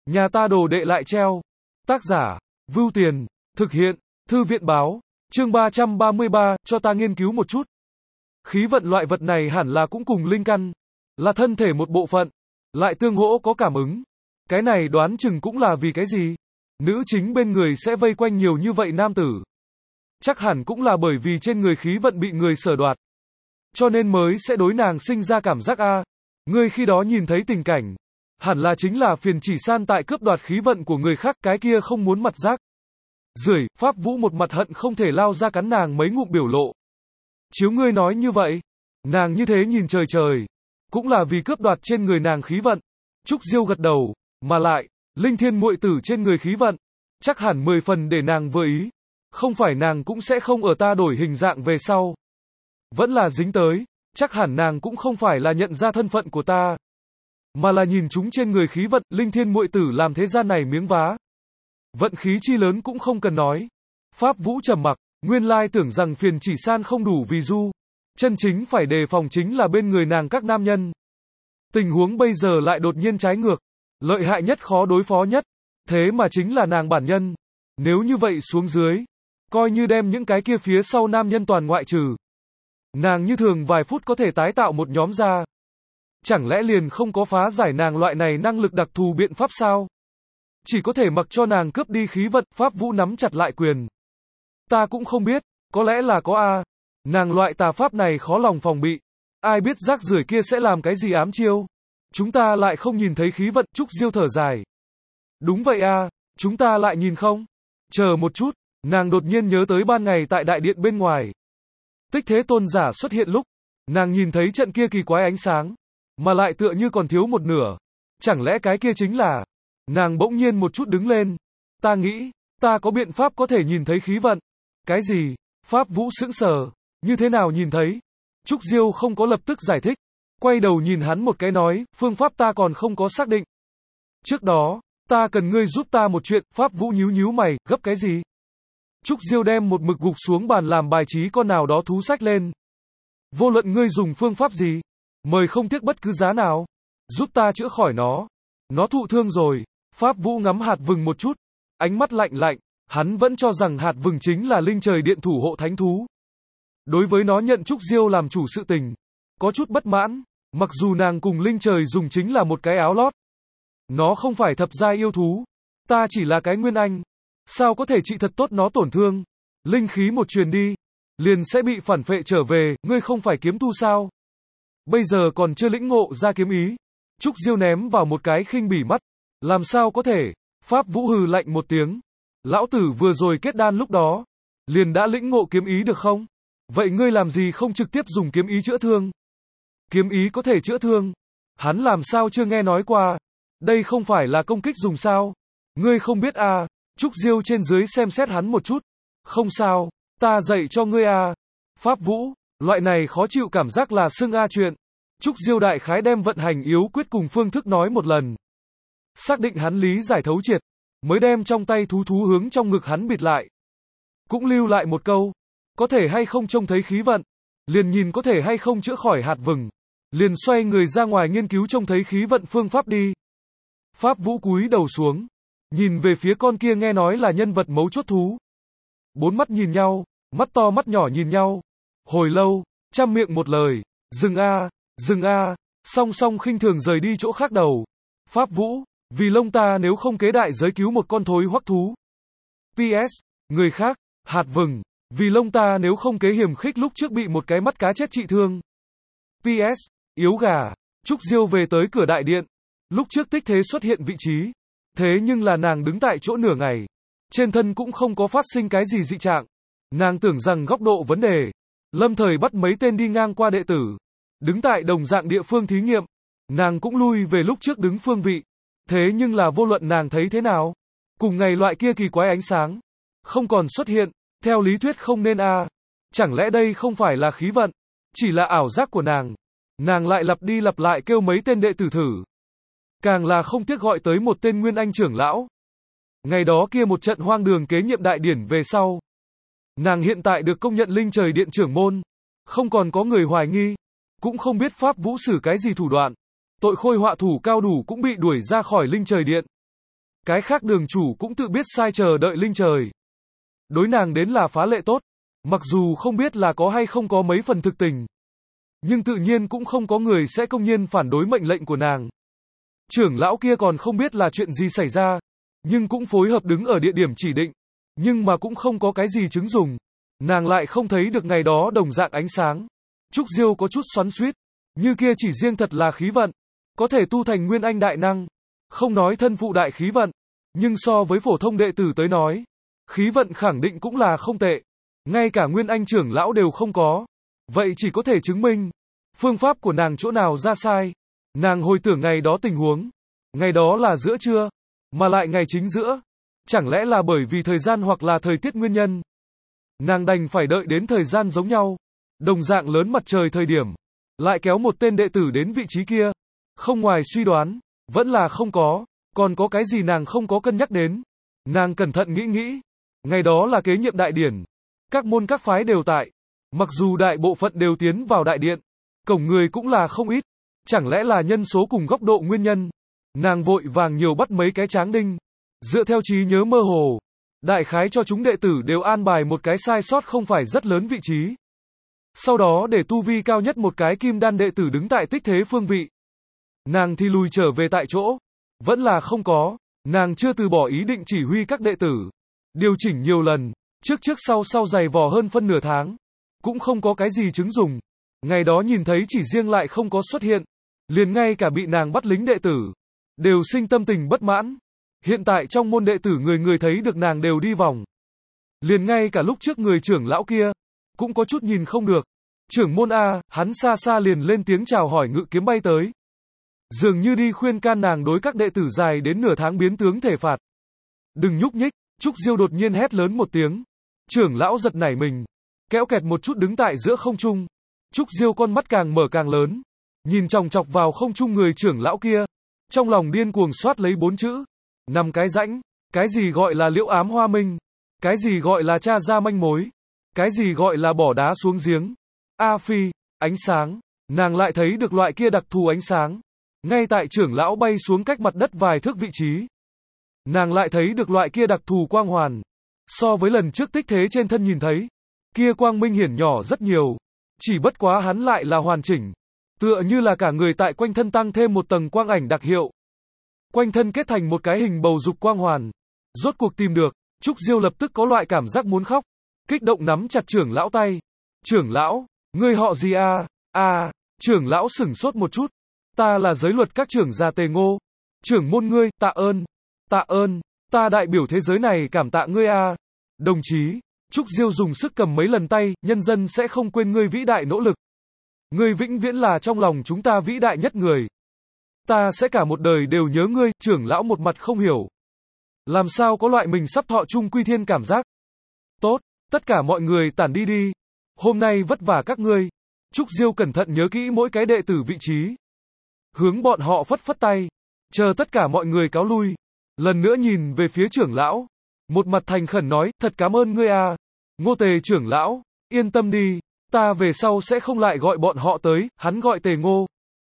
Nhà ta đồ đệ lại treo. Tác giả, Vưu Tiền, thực hiện, Thư viện báo, chương 333, cho ta nghiên cứu một chút. Khí vận loại vật này hẳn là cũng cùng linh căn, là thân thể một bộ phận, lại tương hỗ có cảm ứng. Cái này đoán chừng cũng là vì cái gì? Nữ chính bên người sẽ vây quanh nhiều như vậy nam tử. Chắc hẳn cũng là bởi vì trên người khí vận bị người sở đoạt. Cho nên mới sẽ đối nàng sinh ra cảm giác ngươi khi đó nhìn thấy tình cảnh, hẳn là chính là Phiền Chỉ San tại cướp đoạt khí vận của người khác, cái kia không muốn mặt rác. Rưởi, Pháp Vũ một mặt hận không thể lao ra cắn nàng mấy ngụm biểu lộ. Chiếu ngươi nói như vậy, nàng như thế nhìn trời trời, cũng là vì cướp đoạt trên người nàng khí vận. Trúc Diêu gật đầu, mà lại, Linh Thiên muội tử trên người khí vận, chắc hẳn 10 phần để nàng vừa ý. Không phải nàng cũng sẽ không ở ta đổi hình dạng về sau. Vẫn là dính tới, chắc hẳn nàng cũng không phải là nhận ra thân phận của ta, mà là nhìn chúng trên người khí vận. Linh Thiên muội tử làm thế gian này miếng vá. Vận khí chi lớn cũng không cần nói. Pháp Vũ trầm mặc, nguyên lai tưởng rằng Phiền Chỉ San không đủ vì du. Chân chính phải đề phòng chính là bên người nàng các nam nhân. Tình huống bây giờ lại đột nhiên trái ngược. Lợi hại nhất khó đối phó nhất, thế mà chính là nàng bản nhân. Nếu như vậy xuống dưới, coi như đem những cái kia phía sau nam nhân toàn ngoại trừ, nàng như thường vài phút có thể tái tạo một nhóm ra. Chẳng lẽ liền không có phá giải nàng loại này năng lực đặc thù biện pháp sao? Chỉ có thể mặc cho nàng cướp đi khí vận. Pháp Vũ nắm chặt lại quyền. Ta cũng không biết, có lẽ là có nàng loại tà pháp này khó lòng phòng bị. Ai biết rác rưởi kia sẽ làm cái gì ám chiêu? Chúng ta lại không nhìn thấy khí vận. Trúc Diêu thở dài. Đúng vậy chúng ta lại nhìn không? Chờ một chút, nàng đột nhiên nhớ tới ban ngày tại đại điện bên ngoài. Tích Thế Tôn giả xuất hiện lúc, nàng nhìn thấy trận kia kỳ quái ánh sáng, mà lại tựa như còn thiếu một nửa. Chẳng lẽ cái kia chính là... Nàng bỗng nhiên một chút đứng lên. Ta nghĩ, ta có biện pháp có thể nhìn thấy khí vận. Cái gì? Pháp Vũ sững sờ. Như thế nào nhìn thấy? Trúc Diêu không có lập tức giải thích. Quay đầu nhìn hắn một cái nói, phương pháp ta còn không có xác định. Trước đó, ta cần ngươi giúp ta một chuyện. Pháp Vũ nhíu nhíu mày, gấp cái gì? Trúc Diêu đem một mực gục xuống bàn làm bài trí con nào đó thú sách lên. Vô luận ngươi dùng phương pháp gì, mời không tiếc bất cứ giá nào. Giúp ta chữa khỏi nó. Nó thụ thương rồi. Pháp Vũ ngắm hạt vừng một chút, ánh mắt lạnh lạnh, hắn vẫn cho rằng hạt vừng chính là linh trời điện thủ hộ thánh thú. Đối với nó nhận Trúc Diêu làm chủ sự tình, có chút bất mãn, mặc dù nàng cùng linh trời dùng chính là một cái áo lót. Nó không phải thập giai yêu thú, ta chỉ là cái nguyên anh, sao có thể trị thật tốt nó tổn thương? Linh khí một truyền đi, liền sẽ bị phản phệ trở về. Ngươi không phải kiếm tu sao? Bây giờ còn chưa lĩnh ngộ ra kiếm ý. Trúc Diêu ném vào một cái khinh bỉ mắt. Làm sao có thể? Pháp Vũ hừ lạnh một tiếng. Lão tử vừa rồi kết đan lúc đó, liền đã lĩnh ngộ kiếm ý được không? Vậy ngươi làm gì không trực tiếp dùng kiếm ý chữa thương? Kiếm ý có thể chữa thương? Hắn làm sao chưa nghe nói qua? Đây không phải là công kích dùng sao? Ngươi không biết Trúc Diêu trên dưới xem xét hắn một chút. Không sao, ta dạy cho ngươi Pháp Vũ, loại này khó chịu cảm giác là xưng chuyện. Trúc Diêu đại khái đem vận hành yếu quyết cùng phương thức nói một lần. Xác định hắn lý giải thấu triệt, mới đem trong tay thú hướng trong ngực hắn bịt lại. Cũng lưu lại một câu, có thể hay không trông thấy khí vận, liền nhìn có thể hay không chữa khỏi hạt vừng, liền xoay người ra ngoài nghiên cứu trông thấy khí vận phương pháp đi. Pháp Vũ cúi đầu xuống, nhìn về phía con kia nghe nói là nhân vật mấu chốt thú. Bốn mắt nhìn nhau, mắt to mắt nhỏ nhìn nhau. Hồi lâu, trăm miệng một lời, dừng song song khinh thường rời đi chỗ khác đầu. Pháp Vũ, vì lông ta nếu không kế đại giới cứu một con thối hoắc thú. PS, người khác, hạt vừng, vì lông ta nếu không kế hiểm khích lúc trước bị một cái mắt cá chết trị thương. PS, yếu gà. Trúc Diêu về tới cửa đại điện. Lúc trước Tích Thế xuất hiện vị trí, thế nhưng là nàng đứng tại chỗ nửa ngày, trên thân cũng không có phát sinh cái gì dị trạng. Nàng tưởng rằng góc độ vấn đề, lâm thời bắt mấy tên đi ngang qua đệ tử, đứng tại đồng dạng địa phương thí nghiệm. Nàng cũng lui về lúc trước đứng phương vị. Thế nhưng là vô luận nàng thấy thế nào, cùng ngày loại kia kỳ quái ánh sáng không còn xuất hiện. Theo lý thuyết không nên Chẳng lẽ đây không phải là khí vận, chỉ là ảo giác của nàng? Nàng lại lặp đi lặp lại kêu mấy tên đệ tử thử, càng là không tiếc gọi tới một tên nguyên anh trưởng lão. Ngày đó kia một trận hoang đường kế nhiệm đại điển về sau, nàng hiện tại được công nhận linh trời điện trưởng môn, không còn có người hoài nghi, cũng không biết Pháp Vũ sử cái gì thủ đoạn. Tội khôi họa thủ cao đủ cũng bị đuổi ra khỏi linh trời điện. Cái khác đường chủ cũng tự biết sai chờ đợi linh trời. Đối nàng đến là phá lệ tốt. Mặc dù không biết là có hay không có mấy phần thực tình. Nhưng tự nhiên cũng không có người sẽ công nhiên phản đối mệnh lệnh của nàng. Trưởng lão kia còn không biết là chuyện gì xảy ra. Nhưng cũng phối hợp đứng ở địa điểm chỉ định. Nhưng mà cũng không có cái gì chứng dùng. Nàng lại không thấy được ngày đó đồng dạng ánh sáng. Trúc Diêu có chút xoắn xuýt. Như kia chỉ riêng thật là khí vận. Có thể tu thành nguyên anh đại năng. Không nói thân phụ đại khí vận. Nhưng so với phổ thông đệ tử tới nói. Khí vận khẳng định cũng là không tệ. Ngay cả nguyên anh trưởng lão đều không có. Vậy chỉ có thể chứng minh. Phương pháp của nàng chỗ nào ra sai. Nàng hồi tưởng ngày đó tình huống. Ngày đó là giữa trưa. Mà lại ngày chính giữa. Chẳng lẽ là bởi vì thời gian hoặc là thời tiết nguyên nhân. Nàng đành phải đợi đến thời gian giống nhau. Đồng dạng lớn mặt trời thời điểm. Lại kéo một tên đệ tử đến vị trí kia. Không ngoài suy đoán. Vẫn là không có. Còn có cái gì nàng không có cân nhắc đến. Nàng cẩn thận nghĩ. Ngày đó là kế nhiệm đại điển. Các môn các phái đều tại. Mặc dù đại bộ phận đều tiến vào đại điện. Cổng người cũng là không ít. Chẳng lẽ là nhân số cùng góc độ nguyên nhân. Nàng vội vàng nhiều bắt mấy cái tráng đinh. Dựa theo trí nhớ mơ hồ. Đại khái cho chúng đệ tử đều an bài một cái sai sót không phải rất lớn vị trí. Sau đó để tu vi cao nhất một cái kim đan đệ tử đứng tại tích thế phương vị. Nàng thì lùi trở về tại chỗ. Vẫn là không có. Nàng chưa từ bỏ ý định chỉ huy các đệ tử. Điều chỉnh nhiều lần. Trước sau dày vò hơn phân nửa tháng. Cũng không có cái gì chứng dùng. Ngày đó nhìn thấy chỉ riêng lại không có xuất hiện. Liền ngay cả bị nàng bắt lính đệ tử. Đều sinh tâm tình bất mãn. Hiện tại trong môn đệ tử người người thấy được nàng đều đi vòng. Liền ngay cả lúc trước người trưởng lão kia. Cũng có chút nhìn không được. Trưởng môn A, hắn xa xa liền lên tiếng chào hỏi ngự kiếm bay tới. Dường như đi khuyên can nàng đối các đệ tử dài đến nửa tháng biến tướng thể phạt. Đừng nhúc nhích, Trúc Diêu đột nhiên hét lớn một tiếng. Trưởng lão giật nảy mình. Kéo kẹt một chút đứng tại giữa không trung. Trúc Diêu con mắt càng mở càng lớn. Nhìn chòng chọc vào không trung người trưởng lão kia. Trong lòng điên cuồng soát lấy 4 chữ. Nằm cái rãnh. Cái gì gọi là liễu ám hoa minh. Cái gì gọi là tra ra manh mối. Cái gì gọi là bỏ đá xuống giếng. A Phi, ánh sáng. Nàng lại thấy được loại kia đặc thù ánh sáng. Ngay tại trưởng lão bay xuống cách mặt đất vài thước vị trí. Nàng lại thấy được loại kia đặc thù quang hoàn. So với lần trước tích thế trên thân nhìn thấy. Kia quang minh hiển nhỏ rất nhiều. Chỉ bất quá hắn lại là hoàn chỉnh. Tựa như là cả người tại quanh thân tăng thêm một tầng quang ảnh đặc hiệu. Quanh thân kết thành một cái hình bầu dục quang hoàn. Rốt cuộc tìm được. Trúc Diêu lập tức có loại cảm giác muốn khóc. Kích động nắm chặt trưởng lão tay. Trưởng lão, ngươi họ gì à? Trưởng lão sửng sốt một chút. Ta là giới luật các trưởng gia Tề Ngô. Trưởng môn ngươi, tạ ơn, ta đại biểu thế giới này cảm tạ ngươi a. Đồng chí, Trúc Diêu dùng sức cầm mấy lần tay, nhân dân sẽ không quên ngươi vĩ đại nỗ lực. Ngươi vĩnh viễn là trong lòng chúng ta vĩ đại nhất người. Ta sẽ cả một đời đều nhớ ngươi, trưởng lão một mặt không hiểu. Làm sao có loại mình sắp thọ chung quy thiên cảm giác. Tốt, tất cả mọi người tản đi đi. Hôm nay vất vả các ngươi. Trúc Diêu cẩn thận nhớ kỹ mỗi cái đệ tử vị trí. Hướng bọn họ phất tay. Chờ tất cả mọi người cáo lui. Lần nữa nhìn về phía trưởng lão. Một mặt thành khẩn nói, thật cảm ơn ngươi a. Ngô Tề trưởng lão, yên tâm đi. Ta về sau sẽ không lại gọi bọn họ tới, hắn gọi Tề Ngô.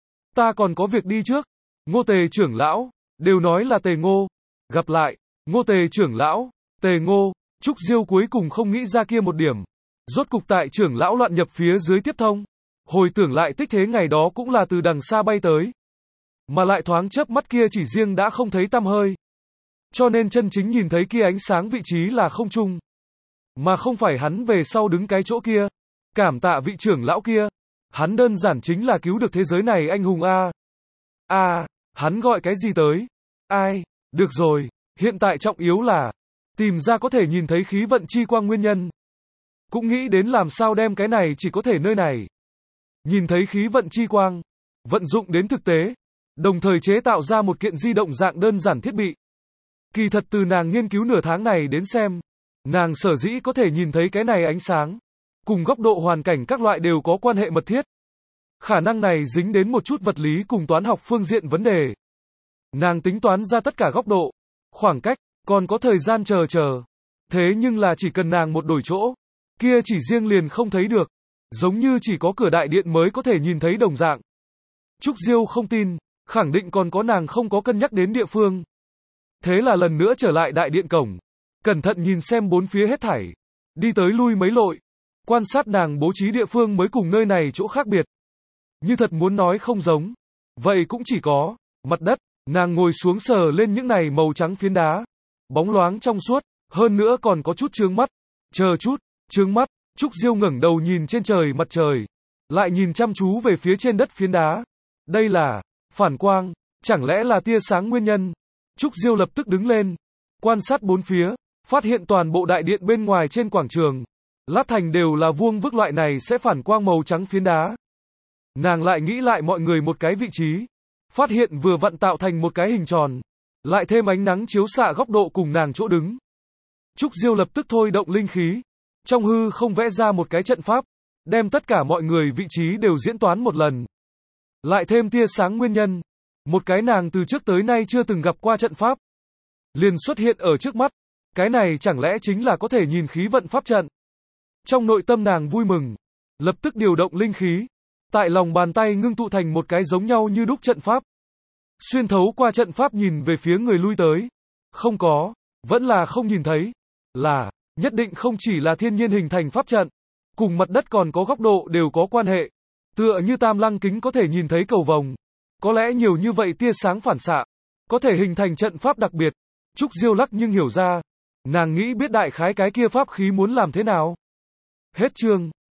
Ta còn có việc đi trước. Ngô Tề trưởng lão, đều nói là Tề Ngô. Gặp lại, Ngô Tề trưởng lão, Tề Ngô. Trúc Diêu cuối cùng không nghĩ ra kia một điểm. Rốt cục tại trưởng lão loạn nhập phía dưới tiếp thông. Hồi tưởng lại tích thế ngày đó cũng là từ đằng xa bay tới. Mà lại thoáng chớp mắt kia chỉ riêng đã không thấy tăm hơi. Cho nên chân chính nhìn thấy kia ánh sáng vị trí là không trung. Mà không phải hắn về sau đứng cái chỗ kia. Cảm tạ vị trưởng lão kia. Hắn đơn giản chính là cứu được thế giới này anh hùng a. Hắn gọi cái gì tới? Ai? Được rồi, hiện tại trọng yếu là tìm ra có thể nhìn thấy khí vận chi quang nguyên nhân. Cũng nghĩ đến làm sao đem cái này chỉ có thể nơi này. Nhìn thấy khí vận chi quang, vận dụng đến thực tế, đồng thời chế tạo ra một kiện di động dạng đơn giản thiết bị. Kỳ thật từ nàng nghiên cứu nửa tháng này đến xem, nàng sở dĩ có thể nhìn thấy cái này ánh sáng, cùng góc độ hoàn cảnh các loại đều có quan hệ mật thiết. Khả năng này dính đến một chút vật lý cùng toán học phương diện vấn đề. Nàng tính toán ra tất cả góc độ, khoảng cách, còn có thời gian chờ. Thế nhưng là chỉ cần nàng một đổi chỗ, kia chỉ riêng liền không thấy được. Giống như chỉ có cửa đại điện mới có thể nhìn thấy đồng dạng. Trúc Diêu không tin, khẳng định còn có nàng không có cân nhắc đến địa phương. Thế là lần nữa trở lại đại điện cổng. Cẩn thận nhìn xem bốn phía hết thảy. Đi tới lui mấy lội. Quan sát nàng bố trí địa phương mới cùng nơi này chỗ khác biệt. Như thật muốn nói không giống. Vậy cũng chỉ có mặt đất. Nàng ngồi xuống sờ lên những này màu trắng phiến đá. Bóng loáng trong suốt. Hơn nữa còn có chút chướng mắt. Chờ chút, chướng mắt. Trúc Diêu ngẩng đầu nhìn trên trời mặt trời. Lại nhìn chăm chú về phía trên đất phiến đá. Đây là phản quang. Chẳng lẽ là tia sáng nguyên nhân? Trúc Diêu lập tức đứng lên. Quan sát bốn phía. Phát hiện toàn bộ đại điện bên ngoài trên quảng trường. Lát thành đều là vuông vức loại này sẽ phản quang màu trắng phiến đá. Nàng lại nghĩ lại mọi người một cái vị trí. Phát hiện vừa vặn tạo thành một cái hình tròn. Lại thêm ánh nắng chiếu xạ góc độ cùng nàng chỗ đứng. Trúc Diêu lập tức thôi động linh khí. Trong hư không vẽ ra một cái trận pháp. Đem tất cả mọi người vị trí đều diễn toán một lần. Lại thêm tia sáng nguyên nhân. Một cái nàng từ trước tới nay chưa từng gặp qua trận pháp. Liền xuất hiện ở trước mắt. Cái này chẳng lẽ chính là có thể nhìn khí vận pháp trận. Trong nội tâm nàng vui mừng. Lập tức điều động linh khí. Tại lòng bàn tay ngưng tụ thành một cái giống nhau như đúc trận pháp. Xuyên thấu qua trận pháp nhìn về phía người lui tới. Không có. Vẫn là không nhìn thấy. Là. Nhất định không chỉ là thiên nhiên hình thành pháp trận. Cùng mặt đất còn có góc độ đều có quan hệ. Tựa như tam lăng kính có thể nhìn thấy cầu vồng. Có lẽ nhiều như vậy tia sáng phản xạ. Có thể hình thành trận pháp đặc biệt. Trúc Diêu lắc nhưng hiểu ra. Nàng nghĩ biết đại khái cái kia pháp khí muốn làm thế nào. Hết chương.